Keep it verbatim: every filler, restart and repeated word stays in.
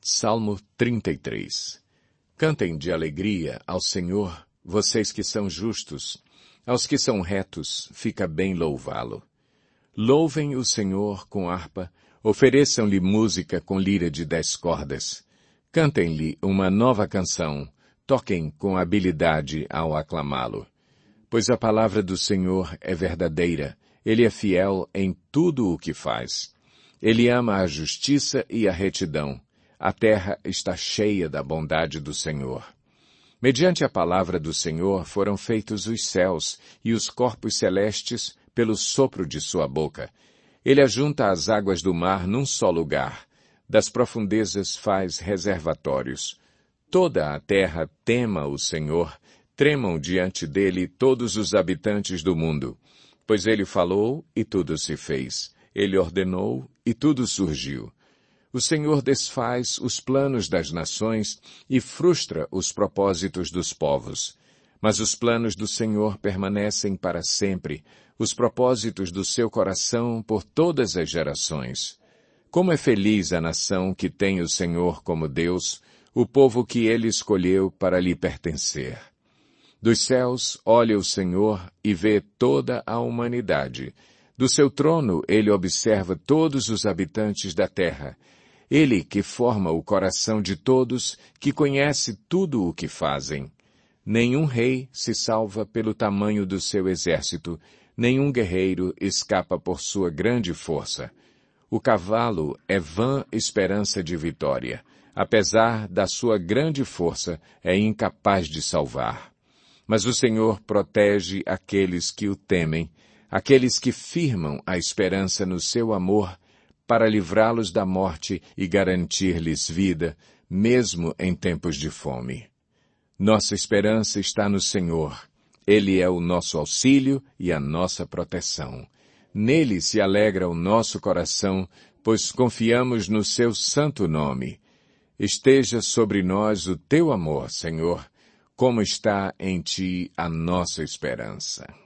Salmo trinta e três. Cantem de alegria ao Senhor, vocês que são justos. Aos que são retos, fica bem louvá-lo. Louvem o Senhor com harpa, ofereçam-lhe música com lira de dez cordas. Cantem-lhe uma nova canção, toquem com habilidade ao aclamá-lo. Pois a palavra do Senhor é verdadeira, ele é fiel em tudo o que faz. Ele ama a justiça e a retidão. A terra está cheia da bondade do Senhor. Mediante a palavra do Senhor foram feitos os céus e os corpos celestes pelo sopro de sua boca. Ele ajunta as águas do mar num só lugar. Das profundezas faz reservatórios. Toda a terra tema o Senhor, tremam diante dele todos os habitantes do mundo. Pois ele falou e tudo se fez. Ele ordenou e tudo surgiu. O Senhor desfaz os planos das nações e frustra os propósitos dos povos. Mas os planos do Senhor permanecem para sempre, os propósitos do seu coração por todas as gerações. Como é feliz a nação que tem o Senhor como Deus, o povo que ele escolheu para lhe pertencer. Dos céus olha o Senhor e vê toda a humanidade. Do seu trono ele observa todos os habitantes da terra. Ele que forma o coração de todos, que conhece tudo o que fazem. Nenhum rei se salva pelo tamanho do seu exército, nenhum guerreiro escapa por sua grande força. O cavalo é vã esperança de vitória. Apesar da sua grande força, é incapaz de salvar. Mas o Senhor protege aqueles que o temem, aqueles que firmam a esperança no seu amor, para livrá-los da morte e garantir-lhes vida, mesmo em tempos de fome. Nossa esperança está no Senhor. Ele é o nosso auxílio e a nossa proteção. Nele se alegra o nosso coração, pois confiamos no seu santo nome. Esteja sobre nós o teu amor, Senhor, como está em ti a nossa esperança.